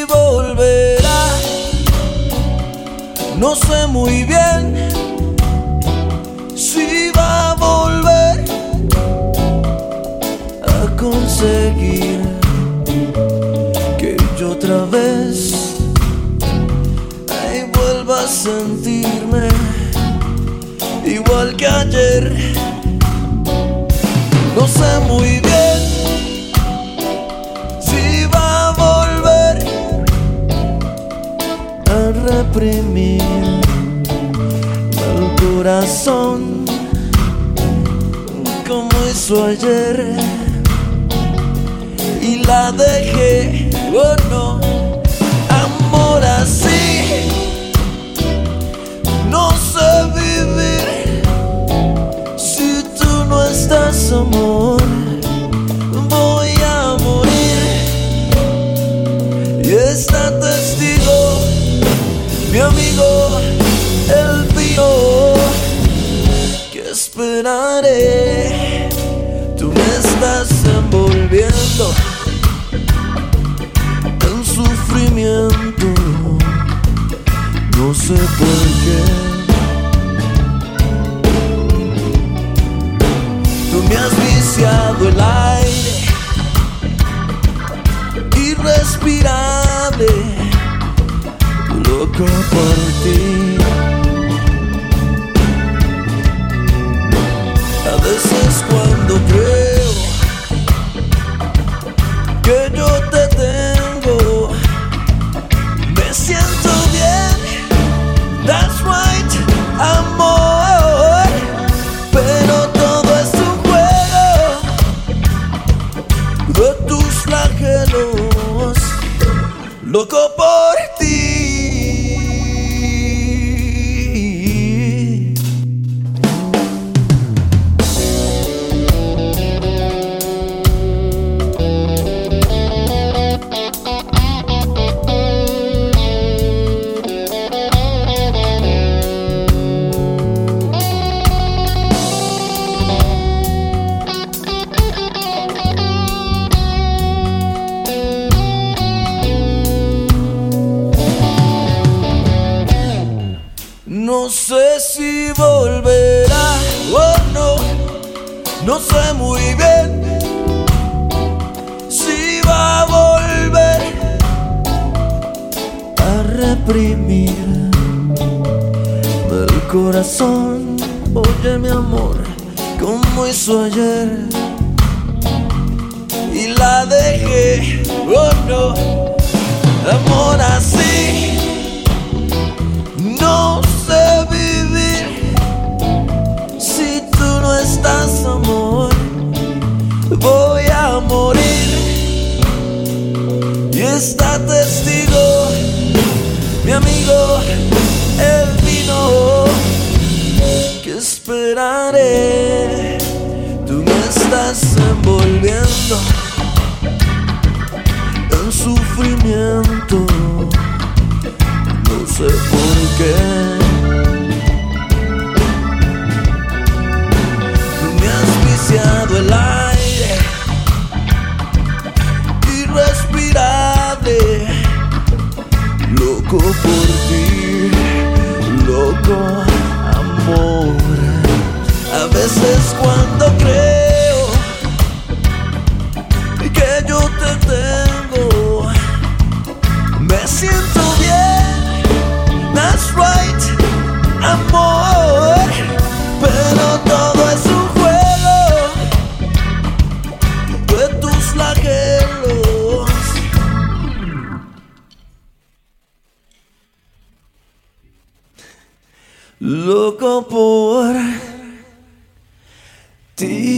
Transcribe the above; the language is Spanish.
si volverá, no sé muy bien si va a volver a conseguir que yo otra vez vuelva a sentirme igual que ayer. No sé muy bien si va a volver a reprimir el corazón como hizo ayer, y la dejé. Oh no, amor así no sé vivir. Si tú no estás, amor, voy a morir. Y está testigo mi amigo el Pío, que esperaré. Tú me estás envolviendo en sufrimiento, no sé por qué. Tú me has viciado el aire irrespirable, loco por ti. A veces cuando creo que yo te tengo, me siento bien. That's right, amor. Pero todo es un juego de tus flagelos, loco por ti. No sé si volverá, oh no, no sé muy bien si va a volver a reprimir el corazón. Oye mi amor, como hizo ayer, y la dejé. Oh no, amor así no sé vivir. Si tú no estás, amor, voy a morir. Y está testigo mi amigo el Vino, que esperaré. Tú me estás envolviendo en sufrimiento, no sé por qué. Tú me has viciado el aire irrespirable, loco por ti, loco amor. A veces cuando creo que yo te tengo, me siento bien. That's right, amor. Pero todo es un juego de tus flagelos, loco por ti.